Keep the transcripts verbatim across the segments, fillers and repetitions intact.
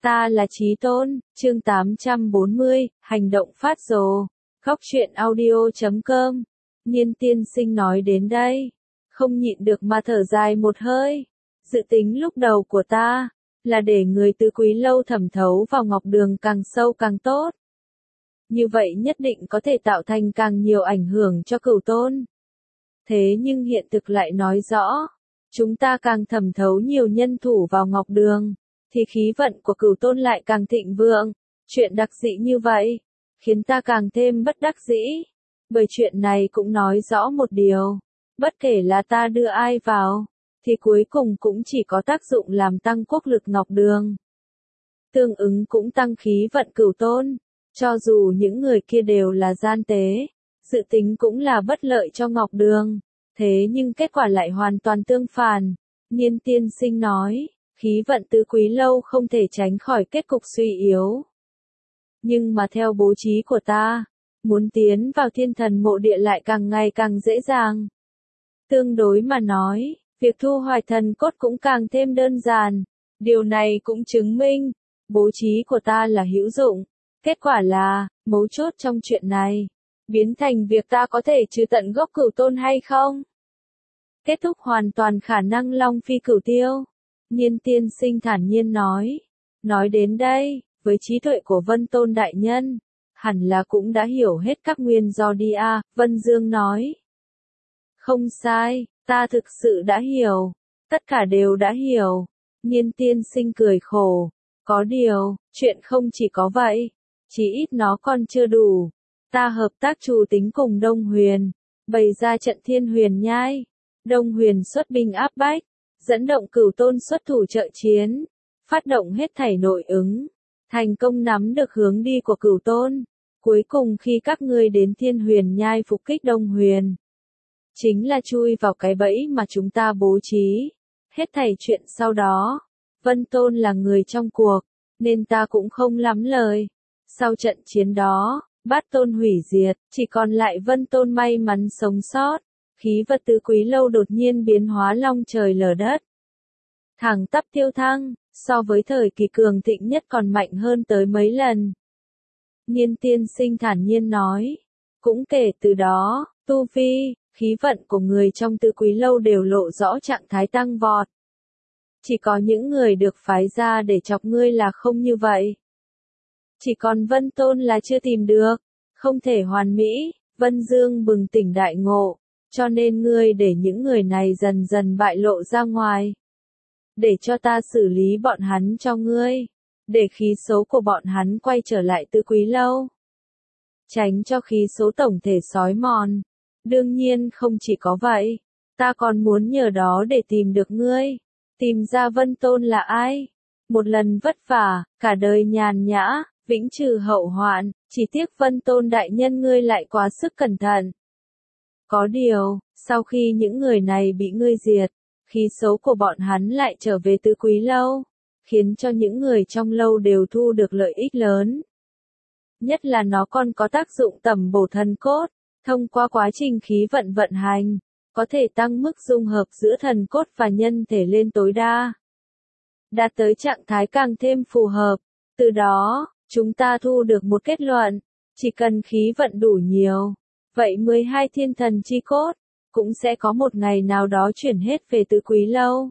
Ta là Chí Tôn, chương tám trăm bốn mươi, hành động phát rồ. Góc truyện audio chấm com. Nhiên tiên sinh nói đến đây, không nhịn được mà thở dài một hơi. Dự tính lúc đầu của ta, là để người tứ quý lâu thẩm thấu vào ngọc đường càng sâu càng tốt. Như vậy nhất định có thể tạo thành càng nhiều ảnh hưởng cho Cửu Tôn. Thế nhưng hiện thực lại nói rõ, chúng ta càng thẩm thấu nhiều nhân thủ vào ngọc đường, thì khí vận của Cửu Tôn lại càng thịnh vượng. Chuyện đặc dị như vậy, khiến ta càng thêm bất đắc dĩ. Bởi chuyện này cũng nói rõ một điều, bất kể là ta đưa ai vào, thì cuối cùng cũng chỉ có tác dụng làm tăng quốc lực ngọc đường. Tương ứng cũng tăng khí vận Cửu Tôn, cho dù những người kia đều là gian tế, dự tính cũng là bất lợi cho ngọc đường. Thế nhưng kết quả lại hoàn toàn tương phản. Nhiên tiên sinh nói, khí vận tứ quý lâu không thể tránh khỏi kết cục suy yếu. Nhưng mà theo bố trí của ta, muốn tiến vào thiên thần mộ địa lại càng ngày càng dễ dàng. Tương đối mà nói, việc thu hoạch thần cốt cũng càng thêm đơn giản. Điều này cũng chứng minh, bố trí của ta là hữu dụng. Kết quả là, mấu chốt trong chuyện này, biến thành việc ta có thể trừ tận gốc Cửu Tôn hay không. Kết thúc hoàn toàn khả năng long phi cửu tiêu. Nhiên tiên sinh thản nhiên nói. Nói đến đây, với trí tuệ của Vân Tôn đại nhân, hẳn là cũng đã hiểu hết các nguyên do đi à, Vân Dương nói. Không sai, ta thực sự đã hiểu. Tất cả đều đã hiểu. Nhiên tiên sinh cười khổ. Có điều, chuyện không chỉ có vậy. Chỉ ít nó còn chưa đủ. Ta hợp tác trù tính cùng Đông Huyền, bày ra trận Thiên Huyền Nhai. Đông Huyền xuất binh áp bách, dẫn động Cửu Tôn xuất thủ trợ chiến, phát động hết thảy nội ứng, thành công nắm được hướng đi của Cửu Tôn. Cuối cùng khi các ngươi đến Thiên Huyền Nhai phục kích Đông Huyền, chính là chui vào cái bẫy mà chúng ta bố trí. Hết thảy chuyện sau đó, Vân Tôn là người trong cuộc, nên ta cũng không lắm lời. Sau trận chiến đó, Bát Tôn hủy diệt, chỉ còn lại Vân Tôn may mắn sống sót. Khí vật tứ quý lâu đột nhiên biến hóa long trời lở đất. Thẳng tắp tiêu thăng, so với thời kỳ cường thịnh nhất còn mạnh hơn tới mấy lần. Nhiên tiên sinh thản nhiên nói. Cũng kể từ đó, tu vi, khí vận của người trong tứ quý lâu đều lộ rõ trạng thái tăng vọt. Chỉ có những người được phái ra để chọc ngươi là không như vậy. Chỉ còn Vân Tôn là chưa tìm được, không thể hoàn mỹ. Vân Dương bừng tỉnh đại ngộ. Cho nên ngươi để những người này dần dần bại lộ ra ngoài. Để cho ta xử lý bọn hắn cho ngươi. Để khí số của bọn hắn quay trở lại tứ quý lâu. Tránh cho khí số tổng thể xói mòn. Đương nhiên không chỉ có vậy. Ta còn muốn nhờ đó để tìm được ngươi. Tìm ra Vân Tôn là ai. Một lần vất vả, cả đời nhàn nhã, vĩnh trừ hậu hoạn. Chỉ tiếc Vân Tôn đại nhân ngươi lại quá sức cẩn thận. Có điều, sau khi những người này bị ngươi diệt, khí số của bọn hắn lại trở về tứ quý lâu, khiến cho những người trong lâu đều thu được lợi ích lớn. Nhất là nó còn có tác dụng tẩm bổ thần cốt, thông qua quá trình khí vận vận hành, có thể tăng mức dung hợp giữa thần cốt và nhân thể lên tối đa. Đạt tới trạng thái càng thêm phù hợp, từ đó, chúng ta thu được một kết luận, chỉ cần khí vận đủ nhiều. Vậy mười hai thiên thần chi cốt, cũng sẽ có một ngày nào đó chuyển hết về tứ quý lâu.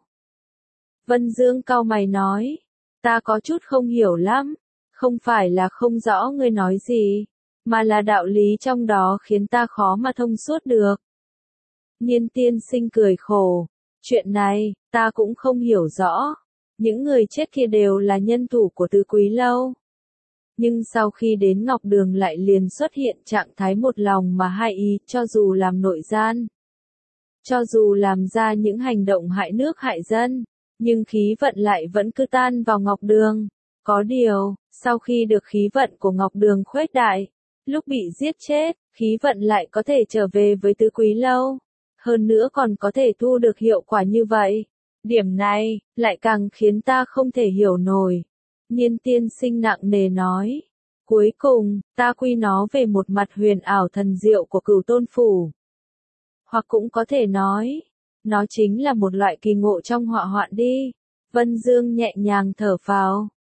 Vân Dương cau mày nói, ta có chút không hiểu lắm, không phải là không rõ ngươi nói gì, mà là đạo lý trong đó khiến ta khó mà thông suốt được. Nhiên tiên sinh cười khổ, chuyện này, ta cũng không hiểu rõ, những người chết kia đều là nhân thủ của tứ quý lâu. Nhưng sau khi đến Ngọc Đường lại liền xuất hiện trạng thái một lòng mà hai ý, cho dù làm nội gian, cho dù làm ra những hành động hại nước hại dân, nhưng khí vận lại vẫn cứ tan vào Ngọc Đường. Có điều, sau khi được khí vận của Ngọc Đường khuếch đại, lúc bị giết chết, khí vận lại có thể trở về với tứ quý lâu. Hơn nữa còn có thể thu được hiệu quả như vậy. Điểm này, lại càng khiến ta không thể hiểu nổi. Nhiên tiên sinh nặng nề nói. Cuối cùng, ta quy nó về một mặt huyền ảo thần diệu của Cửu Tôn phủ. Hoặc cũng có thể nói, nó chính là một loại kỳ ngộ trong họa hoạn đi. Vân Dương nhẹ nhàng thở phào.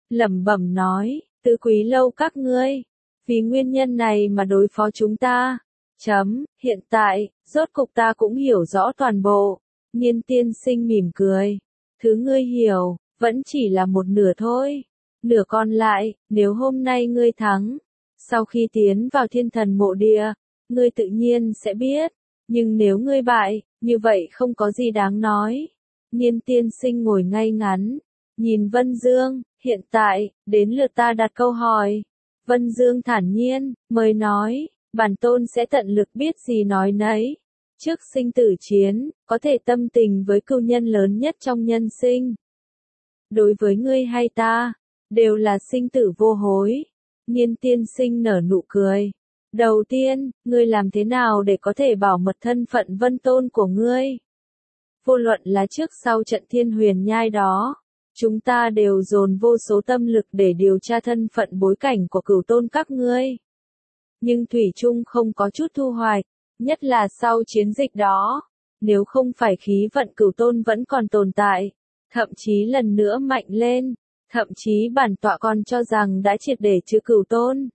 lẩm bẩm nói, Tứ Quý Lâu các ngươi, vì nguyên nhân này mà đối phó chúng ta. Chấm, hiện tại, rốt cục ta cũng hiểu rõ toàn bộ. Nhiên tiên sinh mỉm cười. Thứ ngươi hiểu, vẫn chỉ là một nửa thôi. Nửa còn lại, nếu hôm nay ngươi thắng, sau khi tiến vào thiên thần mộ địa, ngươi tự nhiên sẽ biết. Nhưng nếu ngươi bại, như vậy không có gì đáng nói. Nhiên tiên sinh ngồi ngay ngắn, nhìn Vân Dương, hiện tại, đến lượt ta đặt câu hỏi. Vân Dương thản nhiên, mời nói, bản tôn sẽ tận lực biết gì nói nấy. Trước sinh tử chiến, có thể tâm tình với cừu nhân lớn nhất trong nhân sinh. Đối với ngươi hay ta, đều là sinh tử vô hối. Nhiên tiên sinh nở nụ cười. Đầu tiên, ngươi làm thế nào để có thể bảo mật thân phận Vân Tôn của ngươi? Vô luận là trước sau trận thiên huyền nhai đó, chúng ta đều dồn vô số tâm lực để điều tra thân phận bối cảnh của cửu tôn các ngươi. Nhưng thủy chung không có chút thu hoạch, nhất là sau chiến dịch đó, nếu không phải khí vận cửu tôn vẫn còn tồn tại, thậm chí lần nữa mạnh lên, thậm chí bản tọa còn cho rằng đã triệt để trừ cửu tôn.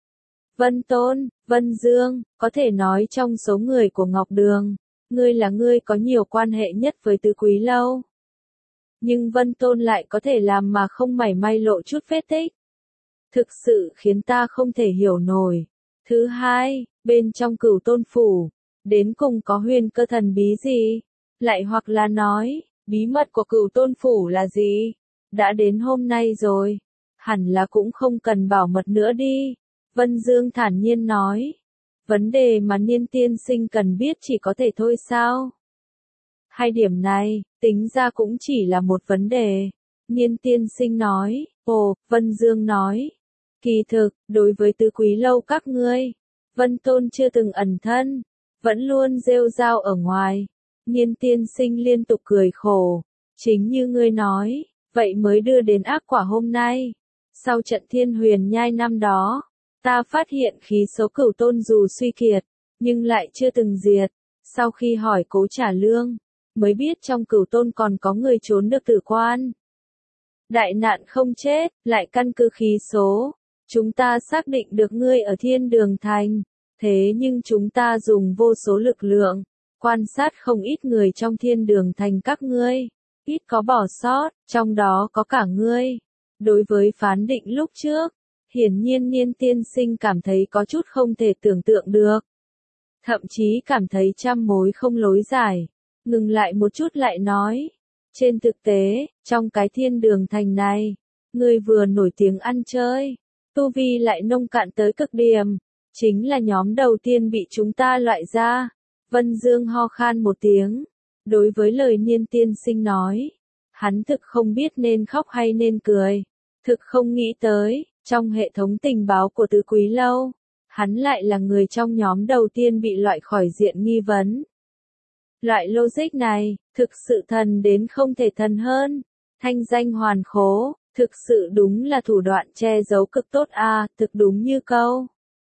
Vân Tôn, Vân Dương, có thể nói trong số người của Ngọc Đường, ngươi là ngươi có nhiều quan hệ nhất với Tứ Quý Lâu. Nhưng Vân Tôn lại có thể làm mà không mảy may lộ chút vết tích. Thực sự khiến ta không thể hiểu nổi. Thứ hai, bên trong Cửu Tôn Phủ, đến cùng có huyền cơ thần bí gì? Lại hoặc là nói, bí mật của Cửu Tôn Phủ là gì? Đã đến hôm nay rồi, hẳn là cũng không cần bảo mật nữa đi. Vân Dương thản nhiên nói. Vấn đề mà Niên tiên sinh cần biết chỉ có thể thôi sao? Hai điểm này, tính ra cũng chỉ là một vấn đề. Niên tiên sinh nói. Ồ, Vân Dương nói. Kỳ thực, đối với Tứ Quý Lâu các ngươi, Vân Tôn chưa từng ẩn thân, vẫn luôn rêu rao ở ngoài. Niên tiên sinh liên tục cười khổ. Chính như ngươi nói, vậy mới đưa đến ác quả hôm nay. Sau trận thiên huyền nhai năm đó, ta phát hiện khí số cửu tôn dù suy kiệt, nhưng lại chưa từng diệt. Sau khi hỏi Cố Trả Lương, mới biết trong cửu tôn còn có người trốn được tử quan. Đại nạn không chết, lại căn cứ khí số. Chúng ta xác định được ngươi ở Thiên Đường Thành, thế nhưng chúng ta dùng vô số lực lượng, quan sát không ít người trong Thiên Đường Thành các ngươi, ít có bỏ sót, trong đó có cả ngươi. Đối với phán định lúc trước, hiển nhiên Niên tiên sinh cảm thấy có chút không thể tưởng tượng được. Thậm chí cảm thấy trăm mối không lối giải. Ngừng lại một chút lại nói. Trên thực tế, trong cái Thiên Đường Thành này, ngươi vừa nổi tiếng ăn chơi, tu vi lại nông cạn tới cực điểm, chính là nhóm đầu tiên bị chúng ta loại ra. Vân Dương ho khan một tiếng. Đối với lời Niên tiên sinh nói, hắn thực không biết nên khóc hay nên cười. Thực không nghĩ tới, trong hệ thống tình báo của Tứ Quý Lâu, hắn lại là người trong nhóm đầu tiên bị loại khỏi diện nghi vấn. Loại logic này, thực sự thần đến không thể thần hơn. Thanh danh hoàn khố, thực sự đúng là thủ đoạn che giấu cực tốt a, à, thực đúng như câu.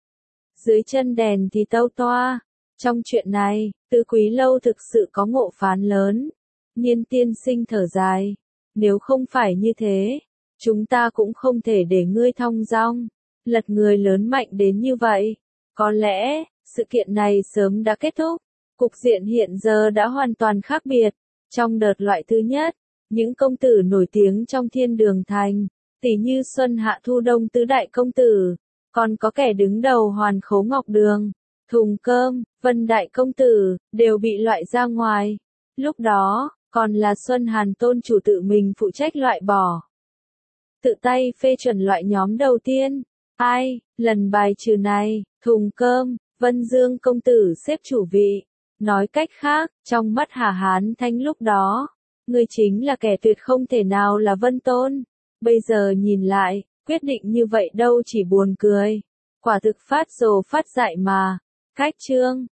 Dưới chân đèn thì tâu toa. Trong chuyện này, Tứ Quý Lâu thực sự có ngộ phán lớn. Niên tiên sinh thở dài. Nếu không phải như thế, chúng ta cũng không thể để ngươi thong dong, lật người lớn mạnh đến như vậy. Có lẽ, sự kiện này sớm đã kết thúc. Cục diện hiện giờ đã hoàn toàn khác biệt. Trong đợt loại thứ nhất, những công tử nổi tiếng trong Thiên Đường Thành, tỷ như Xuân Hạ Thu Đông tứ đại công tử, còn có kẻ đứng đầu Hoàn Khố Ngọc Đường, Thùng Cơm, Vân đại công tử, đều bị loại ra ngoài. Lúc đó, còn là Xuân Hàn Tôn chủ tự mình phụ trách loại bỏ. Tự tay phê chuẩn loại nhóm đầu tiên. Ai, lần bài trừ này, Thùng Cơm, Vân Dương công tử xếp chủ vị. Nói cách khác, trong mắt Hà Hán Thanh lúc đó, ngươi chính là kẻ tuyệt không thể nào là Vân Tôn. Bây giờ nhìn lại, quyết định như vậy đâu chỉ buồn cười. Quả thực phát rồ phát dại mà. Cách chương.